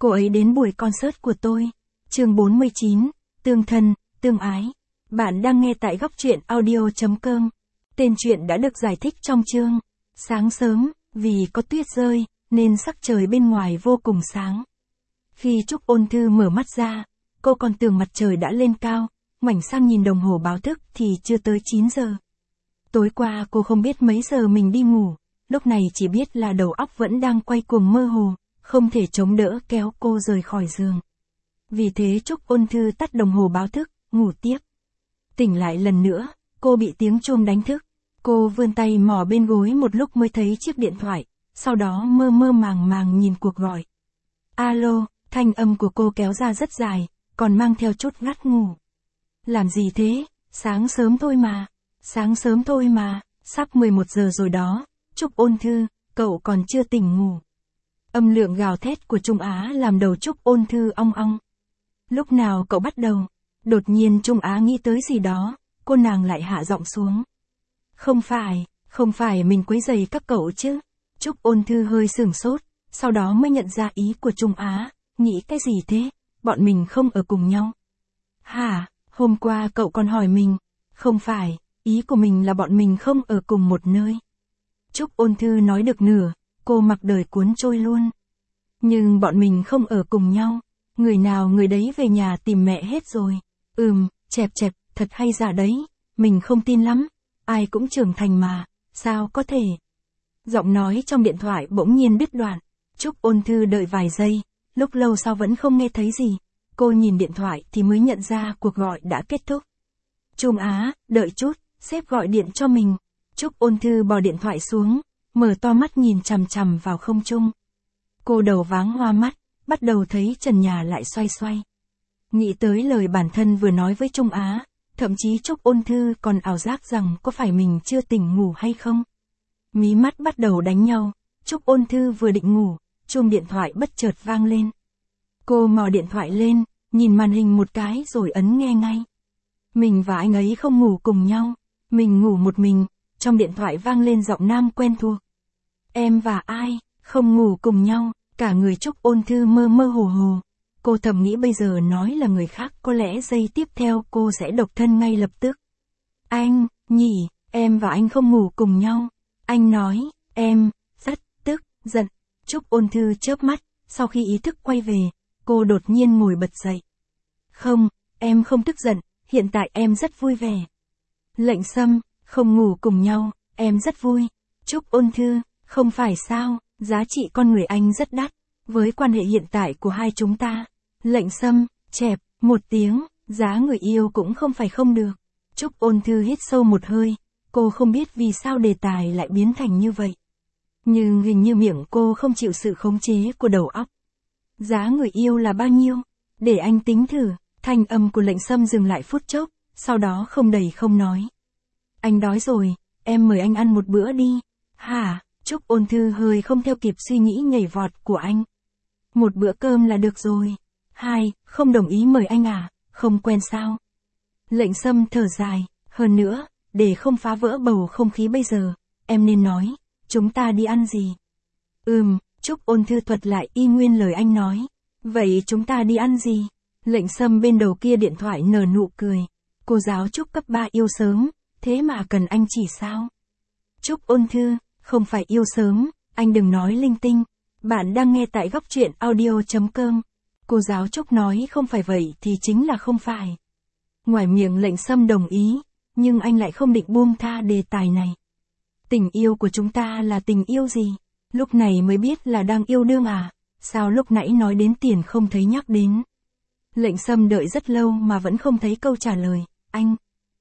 Cô ấy đến buổi concert của tôi. Chương 49, tương thân, tương ái. Bạn đang nghe tại góc truyện audio.com. Tên truyện đã được giải thích trong chương. Sáng sớm, vì có tuyết rơi, nên sắc trời bên ngoài vô cùng sáng. Khi Trúc Ôn Thư mở mắt ra, cô còn tưởng mặt trời đã lên cao, ngoảnh sang nhìn đồng hồ báo thức thì chưa tới 9 giờ. Tối qua cô không biết mấy giờ mình đi ngủ, lúc này chỉ biết là đầu óc vẫn đang quay cuồng mơ hồ, không thể chống đỡ kéo cô rời khỏi giường. Vì thế Trúc Ôn Thư tắt đồng hồ báo thức, ngủ tiếp. Tỉnh lại lần nữa, cô bị tiếng chuông đánh thức. Cô vươn tay mò bên gối một lúc mới thấy chiếc điện thoại, sau đó mơ mơ màng màng nhìn cuộc gọi. Alo, thanh âm của cô kéo ra rất dài, còn mang theo chút ngắt ngủ. Làm gì thế? Sáng sớm thôi mà. Sáng sớm thôi mà, sắp 11 giờ rồi đó. Trúc Ôn Thư, cậu còn chưa tỉnh ngủ. Âm lượng gào thét của Trung Á làm đầu Trúc Ôn Thư ong ong. Lúc nào cậu bắt đầu? Đột nhiên Trung Á nghĩ tới gì đó, cô nàng lại hạ giọng xuống. Không phải mình quấy rầy các cậu chứ. Trúc Ôn Thư hơi sửng sốt, sau đó mới nhận ra ý của Trung Á, nghĩ cái gì thế, bọn mình không ở cùng nhau. Hả, hôm qua cậu còn hỏi mình, không phải, ý của mình là bọn mình không ở cùng một nơi. Trúc Ôn Thư nói được nửa, cô mặc đời cuốn trôi luôn. Nhưng bọn mình không ở cùng nhau, người nào người đấy về nhà tìm mẹ hết rồi. Chẹp, thật hay giả đấy, mình không tin lắm, ai cũng trưởng thành mà, sao có thể. Giọng nói trong điện thoại bỗng nhiên đứt đoạn, Trúc Ôn Thư đợi vài giây, lúc lâu sau vẫn không nghe thấy gì. Cô nhìn điện thoại thì mới nhận ra cuộc gọi đã kết thúc. Trung Á, đợi chút, sếp gọi điện cho mình. Trúc Ôn Thư bỏ điện thoại xuống, mở to mắt nhìn chằm chằm vào không trung. Cô đầu váng hoa mắt, bắt đầu thấy trần nhà lại xoay xoay. Nghĩ tới lời bản thân vừa nói với Trung Á, thậm chí Trúc Ôn Thư còn ảo giác rằng có phải mình chưa tỉnh ngủ hay không. Mí mắt bắt đầu đánh nhau, Trúc Ôn Thư vừa định ngủ, chuông điện thoại bất chợt vang lên. Cô mò điện thoại lên, nhìn màn hình một cái rồi ấn nghe ngay. Mình và anh ấy không ngủ cùng nhau, mình ngủ một mình, trong điện thoại vang lên giọng nam quen thuộc. Em và ai, không ngủ cùng nhau, cả người Trúc Ôn Thư mơ mơ hồ hồ. Cô thầm nghĩ bây giờ nói là người khác có lẽ giây tiếp theo cô sẽ độc thân ngay lập tức. Anh, nhỉ, em và anh không ngủ cùng nhau. Anh nói, em, rất, tức, giận. Trúc Ôn Thư chớp mắt, sau khi ý thức quay về, cô đột nhiên ngồi bật dậy. Không, em không tức giận, hiện tại em rất vui vẻ. Lệnh Sâm, không ngủ cùng nhau, em rất vui. Trúc Ôn Thư, không phải sao, giá trị con người anh rất đắt, với quan hệ hiện tại của hai chúng ta. Lệnh Sâm, chẹp, một tiếng, giá người yêu cũng không phải không được. Trúc Ôn Thư hít sâu một hơi, cô không biết vì sao đề tài lại biến thành như vậy. Nhưng hình như miệng cô không chịu sự khống chế của đầu óc. Giá người yêu là bao nhiêu? Để anh tính thử. Thanh âm của Lệnh Sâm dừng lại phút chốc, sau đó không đầy không nói. Anh đói rồi, em mời anh ăn một bữa đi. Hả? Trúc Ôn Thư hơi không theo kịp suy nghĩ nhảy vọt của anh. Một bữa cơm là được rồi. Hai, không đồng ý mời anh à, không quen sao? Lệnh Sâm thở dài, hơn nữa, để không phá vỡ bầu không khí bây giờ, em nên nói, chúng ta đi ăn gì? Trúc Ôn Thư thuật lại y nguyên lời anh nói. Vậy chúng ta đi ăn gì? Lệnh Sâm bên đầu kia điện thoại nở nụ cười. Cô giáo Trúc cấp 3 yêu sớm, thế mà cần anh chỉ sao? Trúc Ôn Thư, không phải yêu sớm, anh đừng nói linh tinh. Bạn đang nghe tại góc truyện audio.com. Cô giáo Trúc nói không phải vậy thì chính là không phải. Ngoài miệng Lệnh Sâm đồng ý, nhưng anh lại không định buông tha đề tài này. Tình yêu của chúng ta là tình yêu gì? Lúc này mới biết là đang yêu đương à? Sao lúc nãy nói đến tiền không thấy nhắc đến? Lệnh Sâm đợi rất lâu mà vẫn không thấy câu trả lời. Anh.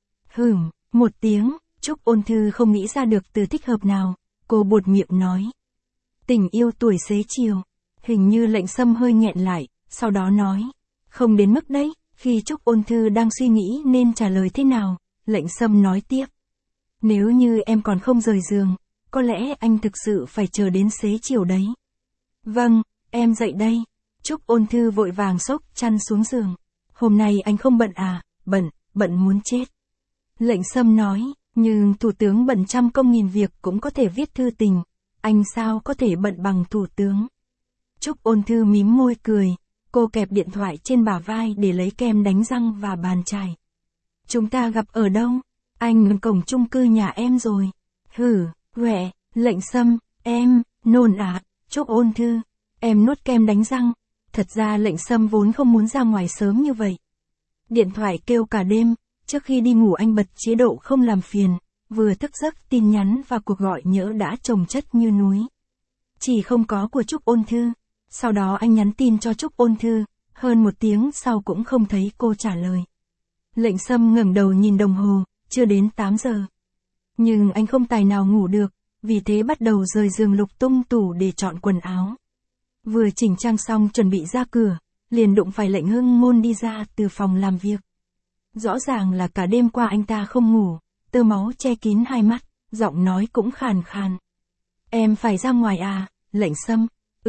Một tiếng, Trúc Ôn Thư không nghĩ ra được từ thích hợp nào. Cô buột miệng nói. Tình yêu tuổi xế chiều. Hình như Lệnh Sâm hơi nghẹn lại, sau đó nói. Không đến mức đấy. Khi Trúc Ôn Thư đang suy nghĩ nên trả lời thế nào, Lệnh Sâm nói tiếp. Nếu như em còn không rời giường, có lẽ anh thực sự phải chờ đến xế chiều đấy. Vâng, em dậy đây. Trúc Ôn Thư vội vàng xốc chăn xuống giường. Hôm nay anh không bận à? Bận muốn chết. Lệnh Sâm nói, nhưng thủ tướng bận trăm công nghìn việc cũng có thể viết thư tình. Anh sao có thể bận bằng thủ tướng? Trúc Ôn Thư mím môi cười, cô kẹp điện thoại trên bả vai để lấy kem đánh răng và bàn chải. Chúng ta gặp ở đâu? Anh cổng chung cư nhà em rồi. Hử, quẹ, Lệnh Sâm, em, nôn à, Trúc Ôn Thư, em nuốt kem đánh răng. Thật ra Lệnh Sâm vốn không muốn ra ngoài sớm như vậy. Điện thoại kêu cả đêm, trước khi đi ngủ anh bật chế độ không làm phiền, vừa thức giấc tin nhắn và cuộc gọi nhỡ đã chồng chất như núi. Chỉ không có của Trúc Ôn Thư. Sau đó anh nhắn tin cho Trúc Ôn Thư, hơn 1 tiếng sau cũng không thấy cô trả lời. Lệnh Sâm ngẩng đầu nhìn đồng hồ, chưa đến 8 giờ. Nhưng anh không tài nào ngủ được, vì thế bắt đầu rời giường lục tung tủ để chọn quần áo. Vừa chỉnh trang xong chuẩn bị ra cửa, liền đụng phải Lệnh Hưng Ngôn đi ra từ phòng làm việc. Rõ ràng là cả đêm qua anh ta không ngủ, tơ máu che kín hai mắt, giọng nói cũng khàn khàn. Em phải ra ngoài à, Lệnh Sâm?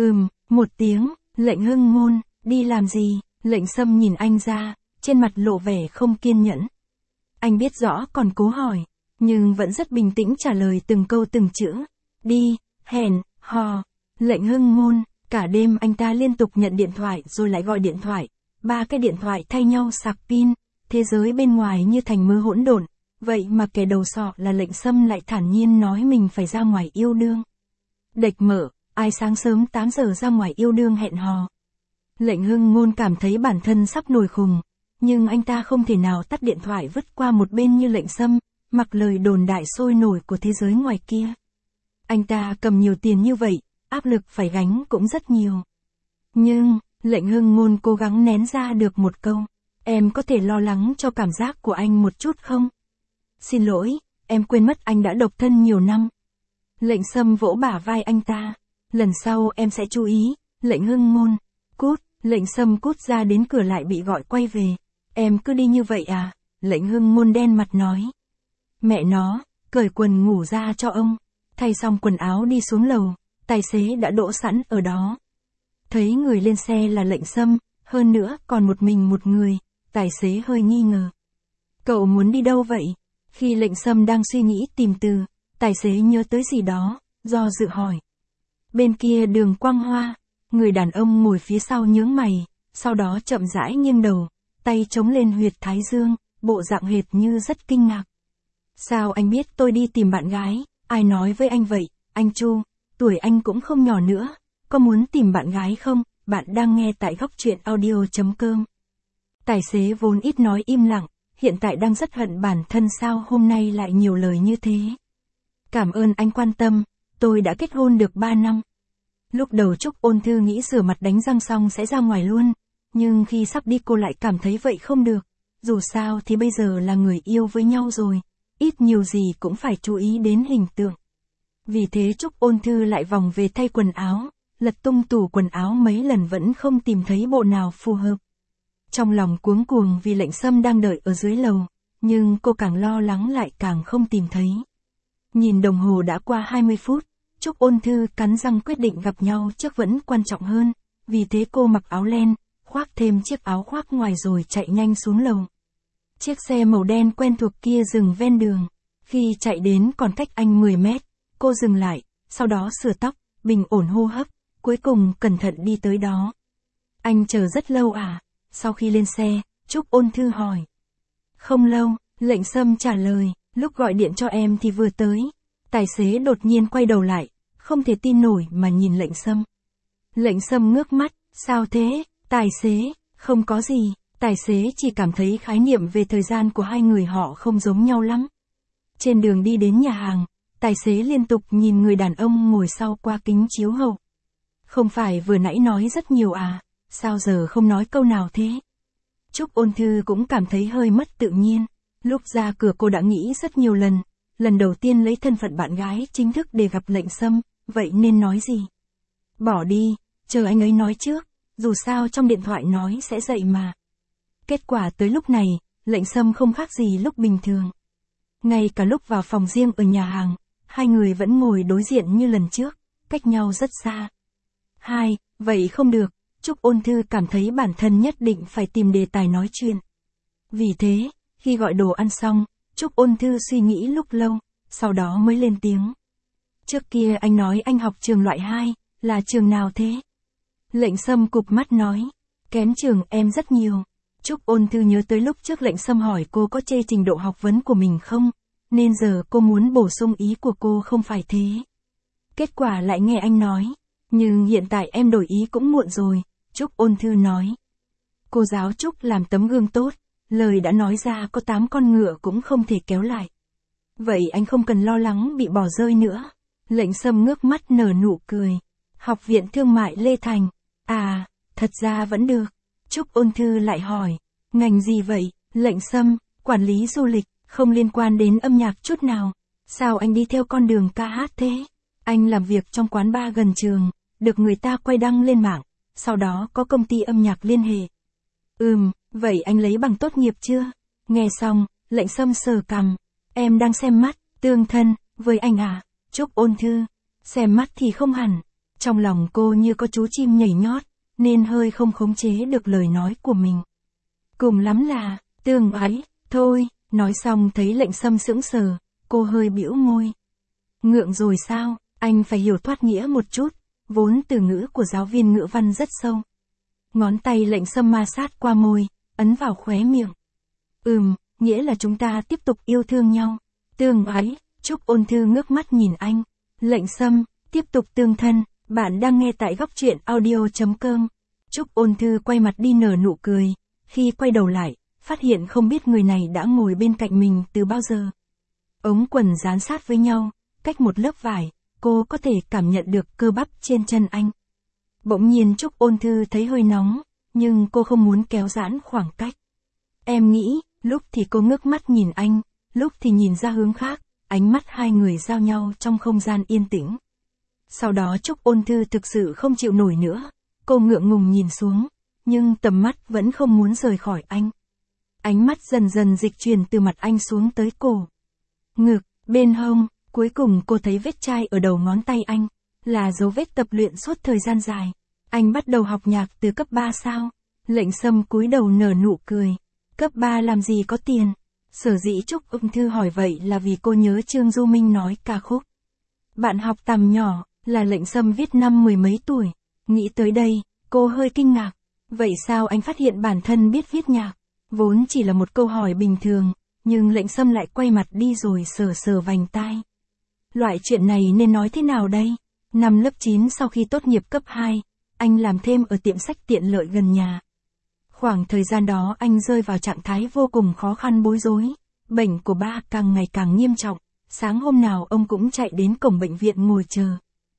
1 tiếng, Lệnh Hưng Ngôn, đi làm gì? Lệnh Sâm nhìn anh ra, trên mặt lộ vẻ không kiên nhẫn. Anh biết rõ còn cố hỏi, nhưng vẫn rất bình tĩnh trả lời từng câu từng chữ. Đi, hẹn, hò. Lệnh Hưng Ngôn, cả đêm anh ta liên tục nhận điện thoại rồi lại gọi điện thoại. 3 cái điện thoại thay nhau sạc pin, thế giới bên ngoài như thành mơ hỗn độn. Vậy mà kẻ đầu sọ là Lệnh Sâm lại thản nhiên nói mình phải ra ngoài yêu đương. Đệch mở, ai sáng sớm 8 giờ ra ngoài yêu đương hẹn hò. Lệnh Hưng Ngôn cảm thấy bản thân sắp nổi khùng, nhưng anh ta không thể nào tắt điện thoại vứt qua một bên như Lệnh Sâm, mặc lời đồn đại sôi nổi của thế giới ngoài kia. Anh ta cầm nhiều tiền như vậy, áp lực phải gánh cũng rất nhiều. Nhưng, Lệnh Hưng Ngôn cố gắng nén ra được một câu. Em có thể lo lắng cho cảm giác của anh một chút không? Xin lỗi, em quên mất anh đã độc thân nhiều năm. Lệnh Sâm vỗ bả vai anh ta. Lần sau em sẽ chú ý, Lệnh Hưng Ngôn. Cút, Lệnh Sâm cút ra đến cửa lại bị gọi quay về. Em cứ đi như vậy à? Lệnh Hưng Ngôn đen mặt nói. Mẹ nó, cởi quần ngủ ra cho ông. Thay xong quần áo đi xuống lầu, tài xế đã đỗ sẵn ở đó. Thấy người lên xe là Lệnh Sâm, hơn nữa còn một mình một người, tài xế hơi nghi ngờ. Cậu muốn đi đâu vậy? Khi Lệnh Sâm đang suy nghĩ tìm từ, tài xế nhớ tới gì đó, do dự hỏi. Bên kia đường Quang Hoa, người đàn ông ngồi phía sau nhướng mày, sau đó chậm rãi nghiêng đầu, tay chống lên huyệt thái dương, bộ dạng hệt như rất kinh ngạc. Sao anh biết tôi đi tìm bạn gái, ai nói với anh vậy, anh Chu, tuổi anh cũng không nhỏ nữa, có muốn tìm bạn gái không? Bạn đang nghe tại Góc Truyện Audio.com. Tài xế vốn ít nói im lặng, hiện tại đang rất hận bản thân sao hôm nay lại nhiều lời như thế. Cảm ơn anh quan tâm, tôi đã kết hôn được 3 năm. Lúc đầu Trúc Ôn Thư nghĩ rửa mặt đánh răng xong sẽ ra ngoài luôn, nhưng khi sắp đi cô lại cảm thấy vậy không được. Dù sao thì bây giờ là người yêu với nhau rồi, ít nhiều gì cũng phải chú ý đến hình tượng. Vì thế Trúc Ôn Thư lại vòng về thay quần áo, lật tung tủ quần áo mấy lần vẫn không tìm thấy bộ nào phù hợp. Trong lòng cuống cuồng vì Lệnh Sâm đang đợi ở dưới lầu, nhưng cô càng lo lắng lại càng không tìm thấy. Nhìn đồng hồ đã qua 20 phút, Trúc Ôn Thư cắn răng quyết định gặp nhau trước vẫn quan trọng hơn, vì thế cô mặc áo len, khoác thêm chiếc áo khoác ngoài rồi chạy nhanh xuống lầu. Chiếc xe màu đen quen thuộc kia dừng ven đường, khi chạy đến còn cách anh 10 mét, cô dừng lại, sau đó sửa tóc, bình ổn hô hấp, cuối cùng cẩn thận đi tới đó. Anh chờ rất lâu à? Sau khi lên xe, Trúc Ôn Thư hỏi. Không lâu, Lệnh Sâm trả lời, lúc gọi điện cho em thì vừa tới. Tài xế đột nhiên quay đầu lại, không thể tin nổi mà nhìn Lệnh Sâm. Lệnh Sâm ngước mắt, sao thế? Tài xế, không có gì, tài xế chỉ cảm thấy khái niệm về thời gian của hai người họ không giống nhau lắm. Trên đường đi đến nhà hàng, tài xế liên tục nhìn người đàn ông ngồi sau qua kính chiếu hậu. Không phải vừa nãy nói rất nhiều à, sao giờ không nói câu nào thế? Trúc Ôn Thư cũng cảm thấy hơi mất tự nhiên. Lúc ra cửa cô đã nghĩ rất nhiều lần đầu tiên lấy thân phận bạn gái chính thức để gặp Lệnh Sâm, vậy nên nói gì? Bỏ đi, chờ anh ấy nói trước, dù sao trong điện thoại nói sẽ dậy mà. Kết quả tới lúc này, Lệnh Sâm không khác gì lúc bình thường. Ngay cả lúc vào phòng riêng ở nhà hàng, hai người vẫn ngồi đối diện như lần trước, cách nhau rất xa. Vậy không được, Trúc Ôn Thư cảm thấy bản thân nhất định phải tìm đề tài nói chuyện. Vì thế, khi gọi đồ ăn xong, Trúc Ôn Thư suy nghĩ lúc lâu, sau đó mới lên tiếng. Trước kia anh nói anh học trường loại 2, là trường nào thế? Lệnh Sâm cụp mắt nói. Kén trường em rất nhiều. Trúc Ôn Thư nhớ tới lúc trước Lệnh Sâm hỏi cô có chê trình độ học vấn của mình không, nên giờ cô muốn bổ sung ý của cô không phải thế. Kết quả lại nghe anh nói. Nhưng hiện tại em đổi ý cũng muộn rồi, Trúc Ôn Thư nói. Cô giáo Trúc làm tấm gương tốt, lời đã nói ra có 8 con ngựa cũng không thể kéo lại. Vậy anh không cần lo lắng bị bỏ rơi nữa. Lệnh Sâm ngước mắt nở nụ cười. Học viện Thương mại Lê Thành. À, thật ra vẫn được. Trúc Ôn Thư lại hỏi. Ngành gì vậy? Lệnh Sâm, quản lý du lịch, không liên quan đến âm nhạc chút nào. Sao anh đi theo con đường ca hát thế? Anh làm việc trong quán bar gần trường, được người ta quay đăng lên mạng, sau đó có công ty âm nhạc liên hệ. Vậy anh lấy bằng tốt nghiệp chưa? Nghe xong, Lệnh Sâm sờ cằm. Em đang xem mắt, tương thân, với anh à? Trúc Ôn Thư. Xem mắt thì không hẳn. Trong lòng cô như có chú chim nhảy nhót, nên hơi không khống chế được lời nói của mình. Cùng lắm là, tương ái, thôi, nói xong thấy Lệnh Sâm sững sờ, cô hơi bĩu môi. Ngượng rồi sao, anh phải hiểu thoát nghĩa một chút, vốn từ ngữ của giáo viên ngữ văn rất sâu. Ngón tay Lệnh Sâm ma sát qua môi, ấn vào khóe miệng. Nghĩa là chúng ta tiếp tục yêu thương nhau. Tương ái, Trúc Ôn Thư ngước mắt nhìn anh. Lệnh Sâm, tiếp tục tương thân, bạn đang nghe tại góc truyện audio.com. Trúc Ôn Thư quay mặt đi nở nụ cười, khi quay đầu lại, phát hiện không biết người này đã ngồi bên cạnh mình từ bao giờ. Ống quần dán sát với nhau, cách một lớp vải, cô có thể cảm nhận được cơ bắp trên chân anh. Bỗng nhiên Trúc Ôn Thư thấy hơi nóng, nhưng cô không muốn kéo giãn khoảng cách. Em nghĩ, lúc thì cô ngước mắt nhìn anh, lúc thì nhìn ra hướng khác, ánh mắt hai người giao nhau trong không gian yên tĩnh. Sau đó Trúc Ôn Thư thực sự không chịu nổi nữa, cô ngượng ngùng nhìn xuống, nhưng tầm mắt vẫn không muốn rời khỏi anh. Ánh mắt dần dần dịch chuyển từ mặt anh xuống tới cổ, ngực, bên hông, cuối cùng cô thấy vết chai ở đầu ngón tay anh, là dấu vết tập luyện suốt thời gian dài. Anh bắt đầu học nhạc từ cấp 3 sao? Lệnh Sâm cúi đầu nở nụ cười. Cấp 3 làm gì có tiền? Sở dĩ Trúc Ôn Thư hỏi vậy là vì cô nhớ Trương Du Minh nói ca khúc. Bạn học tầm nhỏ, là Lệnh Sâm viết năm 10 mấy tuổi. Nghĩ tới đây, cô hơi kinh ngạc. Vậy sao anh phát hiện bản thân biết viết nhạc? Vốn chỉ là một câu hỏi bình thường, nhưng Lệnh Sâm lại quay mặt đi rồi sờ sờ vành tai. Loại chuyện này nên nói thế nào đây? Năm lớp 9 sau khi tốt nghiệp cấp 2, anh làm thêm ở tiệm sách tiện lợi gần nhà. Khoảng thời gian đó anh rơi vào trạng thái vô cùng khó khăn bối rối. Bệnh của ba càng ngày càng nghiêm trọng, sáng hôm nào ông cũng chạy đến cổng bệnh viện ngồi chờ.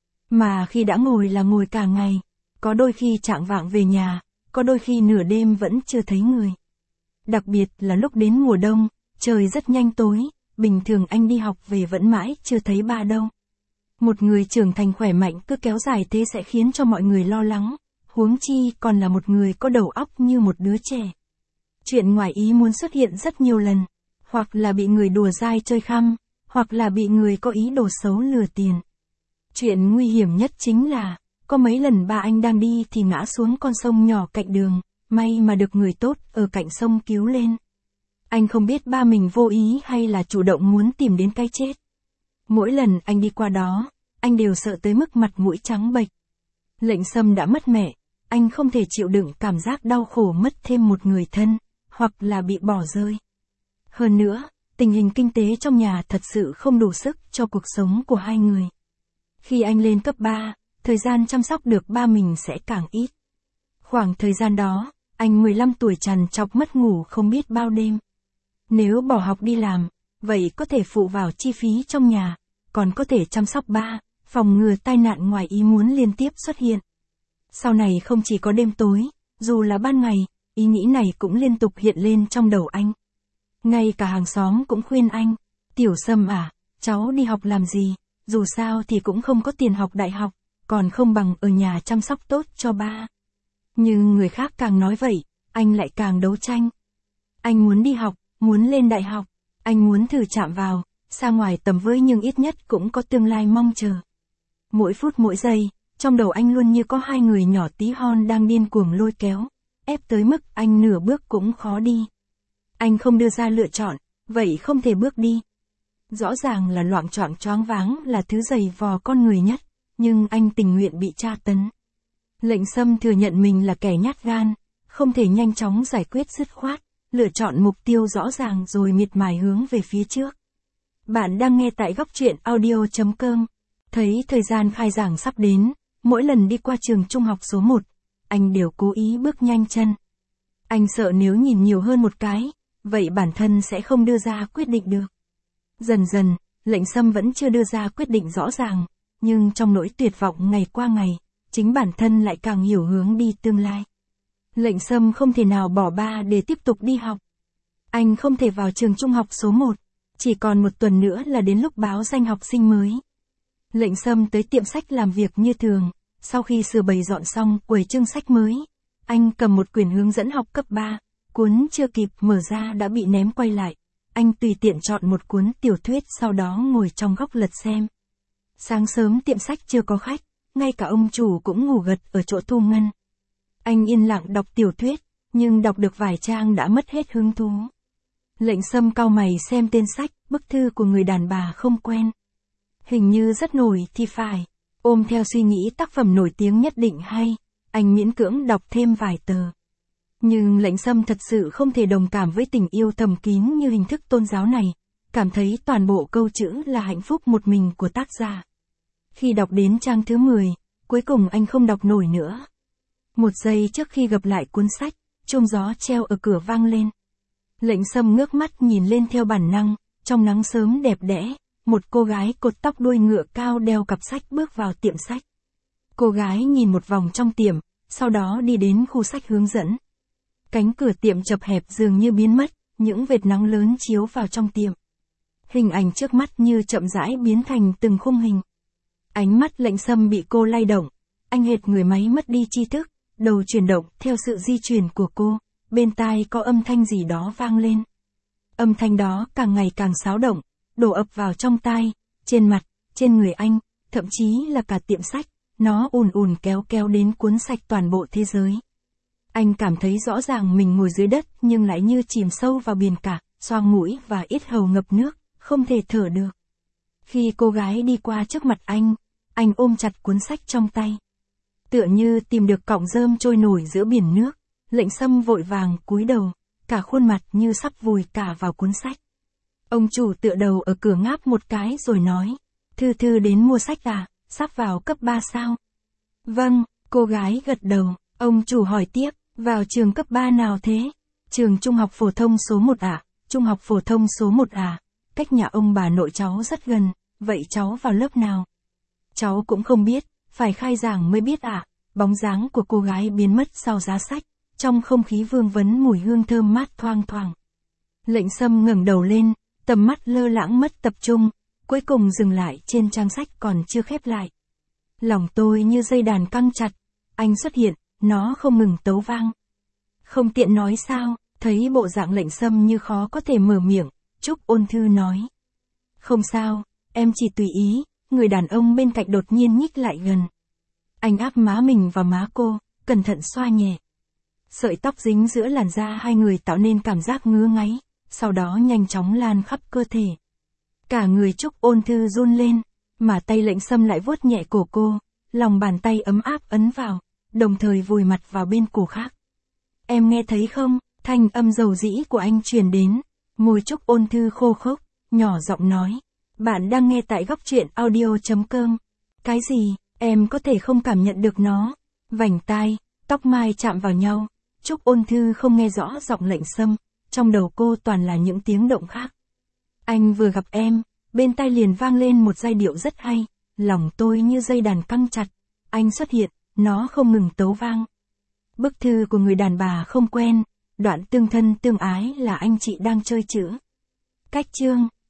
Mà khi đã ngồi là ngồi cả ngày, có đôi khi chạng vạng về nhà, có đôi khi nửa đêm vẫn chưa thấy người. Đặc biệt là lúc đến mùa đông, trời rất nhanh tối, bình thường anh đi học về vẫn mãi chưa thấy ba đâu. Một người trưởng thành khỏe mạnh cứ kéo dài thế sẽ khiến cho mọi người lo lắng, huống chi còn là một người có đầu óc như một đứa trẻ. Chuyện ngoài ý muốn xuất hiện rất nhiều lần, hoặc là bị người đùa dai chơi khăm, hoặc là bị người có ý đồ xấu lừa tiền. Chuyện nguy hiểm nhất chính là, có mấy lần ba anh đang đi thì ngã xuống con sông nhỏ cạnh đường, may mà được người tốt ở cạnh sông cứu lên. Anh không biết ba mình vô ý hay là chủ động muốn tìm đến cái chết. Mỗi lần anh đi qua đó, anh đều sợ tới mức mặt mũi trắng bệch. Lệnh Sâm đã mất mẹ, anh không thể chịu đựng cảm giác đau khổ mất thêm một người thân, hoặc là bị bỏ rơi. Hơn nữa, tình hình kinh tế trong nhà thật sự không đủ sức cho cuộc sống của hai người. Khi anh lên cấp 3, thời gian chăm sóc được ba mình sẽ càng ít. Khoảng thời gian đó, anh 15 tuổi trằn trọc mất ngủ không biết bao đêm. Nếu bỏ học đi làm, vậy có thể phụ vào chi phí trong nhà, còn có thể chăm sóc ba, phòng ngừa tai nạn ngoài ý muốn liên tiếp xuất hiện. Sau này không chỉ có đêm tối, dù là ban ngày, ý nghĩ này cũng liên tục hiện lên trong đầu anh. Ngay cả hàng xóm cũng khuyên anh, Tiểu Sâm à, cháu đi học làm gì, dù sao thì cũng không có tiền học đại học, còn không bằng ở nhà chăm sóc tốt cho ba. Nhưng người khác càng nói vậy, anh lại càng đấu tranh. Anh muốn đi học, muốn lên đại học, anh muốn thử chạm vào, xa ngoài tầm với nhưng ít nhất cũng có tương lai mong chờ. Mỗi phút mỗi giây, trong đầu anh luôn như có hai người nhỏ tí hon đang điên cuồng lôi kéo, ép tới mức anh nửa bước cũng khó đi. Anh không đưa ra lựa chọn, vậy không thể bước đi. Rõ ràng là loạng choạng choáng váng là thứ dày vò con người nhất, nhưng anh tình nguyện bị tra tấn. Lệnh Sâm thừa nhận mình là kẻ nhát gan, không thể nhanh chóng giải quyết dứt khoát, lựa chọn mục tiêu rõ ràng rồi miệt mài hướng về phía trước. Bạn đang nghe tại góc truyện audio.com. Thấy thời gian khai giảng sắp đến, mỗi lần đi qua trường trung học số 1, anh đều cố ý bước nhanh chân. Anh sợ nếu nhìn nhiều hơn một cái, vậy bản thân sẽ không đưa ra quyết định được. Dần dần, Lệnh Sâm vẫn chưa đưa ra quyết định rõ ràng, nhưng trong nỗi tuyệt vọng ngày qua ngày, chính bản thân lại càng hiểu hướng đi tương lai. Lệnh Sâm không thể nào bỏ ba để tiếp tục đi học. Anh không thể vào trường trung học số 1, chỉ còn một tuần nữa là đến lúc báo danh học sinh mới. Lệnh Sâm tới tiệm sách làm việc như thường, sau khi sửa bày dọn xong quầy trưng sách mới, anh cầm một quyển hướng dẫn học cấp 3, cuốn chưa kịp mở ra đã bị ném quay lại. Anh tùy tiện chọn một cuốn tiểu thuyết sau đó ngồi trong góc lật xem. Sáng sớm tiệm sách chưa có khách, ngay cả ông chủ cũng ngủ gật ở chỗ thu ngân. Anh yên lặng đọc tiểu thuyết, nhưng đọc được vài trang đã mất hết hứng thú. Lệnh Sâm cau mày xem tên sách, bức thư của người đàn bà không quen. Hình như rất nổi thì phải, ôm theo suy nghĩ tác phẩm nổi tiếng nhất định hay, anh miễn cưỡng đọc thêm vài tờ. Nhưng Lệnh Sâm thật sự không thể đồng cảm với tình yêu thầm kín như hình thức tôn giáo này, cảm thấy toàn bộ câu chữ là hạnh phúc một mình của tác giả. Khi đọc đến trang thứ 10, cuối cùng anh không đọc nổi nữa. Một giây trước khi gập lại cuốn sách, chuông gió treo ở cửa vang lên. Lệnh Sâm ngước mắt nhìn lên theo bản năng, trong nắng sớm đẹp đẽ, một cô gái cột tóc đuôi ngựa cao đeo cặp sách bước vào tiệm sách. Cô gái nhìn một vòng trong tiệm, sau đó đi đến khu sách hướng dẫn. Cánh cửa tiệm chật hẹp dường như biến mất, những vệt nắng lớn chiếu vào trong tiệm. Hình ảnh trước mắt như chậm rãi biến thành từng khung hình. Ánh mắt Lệnh Sâm bị cô lay động, anh hệt người máy mất đi tri thức, đầu chuyển động theo sự di chuyển của cô, bên tai có âm thanh gì đó vang lên. Âm thanh đó càng ngày càng xáo động, đổ ập vào trong tai, trên mặt, trên người anh, thậm chí là cả tiệm sách, nó ùn ùn kéo kéo đến cuốn sạch toàn bộ thế giới. Anh cảm thấy rõ ràng mình ngồi dưới đất nhưng lại như chìm sâu vào biển cả, xoang mũi và yết hầu ngập nước, không thể thở được. Khi cô gái đi qua trước mặt anh ôm chặt cuốn sách trong tay. Tựa như tìm được cọng rơm trôi nổi giữa biển nước, Lệnh Sâm vội vàng cúi đầu, cả khuôn mặt như sắp vùi cả vào cuốn sách. Ông chủ tựa đầu ở cửa ngáp một cái rồi nói, Thư đến mua sách à, sắp vào cấp 3 sao? Vâng, cô gái gật đầu, ông chủ hỏi tiếp, vào trường cấp 3 nào thế? Trường trung học phổ thông số 1 à? Trung học phổ thông số 1 à? Cách nhà ông bà nội cháu rất gần, vậy cháu vào lớp nào? Cháu cũng không biết, phải khai giảng mới biết ạ. Bóng dáng của cô gái biến mất sau giá sách, trong không khí vương vấn mùi hương thơm mát thoang thoảng. Lệnh Sâm ngẩng đầu lên, tầm mắt lơ lãng mất tập trung, cuối cùng dừng lại trên trang sách còn chưa khép lại. Lòng tôi như dây đàn căng chặt, anh xuất hiện, nó không ngừng tấu vang. Không tiện nói sao, thấy bộ dạng Lệnh Sâm như khó có thể mở miệng, Trúc ôn thư nói. Không sao, em chỉ tùy ý. Người đàn ông bên cạnh đột nhiên nhích lại gần. Anh áp má mình vào má cô, cẩn thận xoa nhẹ. Sợi tóc dính giữa làn da hai người tạo nên cảm giác ngứa ngáy, sau đó nhanh chóng lan khắp cơ thể. Cả người Trúc ôn thư run lên, mà tay Lệnh Sâm lại vuốt nhẹ cổ cô, lòng bàn tay ấm áp ấn vào, đồng thời vùi mặt vào bên cổ khác. Em nghe thấy không? Thanh âm dầu dĩ của anh truyền đến, môi Trúc ôn thư khô khốc, nhỏ giọng nói. Bạn đang nghe tại góc truyện audio.com. Cái gì, em có thể không cảm nhận được nó. Vành tai, tóc mai chạm vào nhau. Trúc ôn thư không nghe rõ giọng Lệnh Sâm, trong đầu cô toàn là những tiếng động khác. Anh vừa gặp em, bên tai liền vang lên một giai điệu rất hay, lòng tôi như dây đàn căng chặt. Anh xuất hiện, nó không ngừng tấu vang. Bức thư của người đàn bà không quen, đoạn tương thân tương ái là anh chị đang chơi chữ. Cách chương.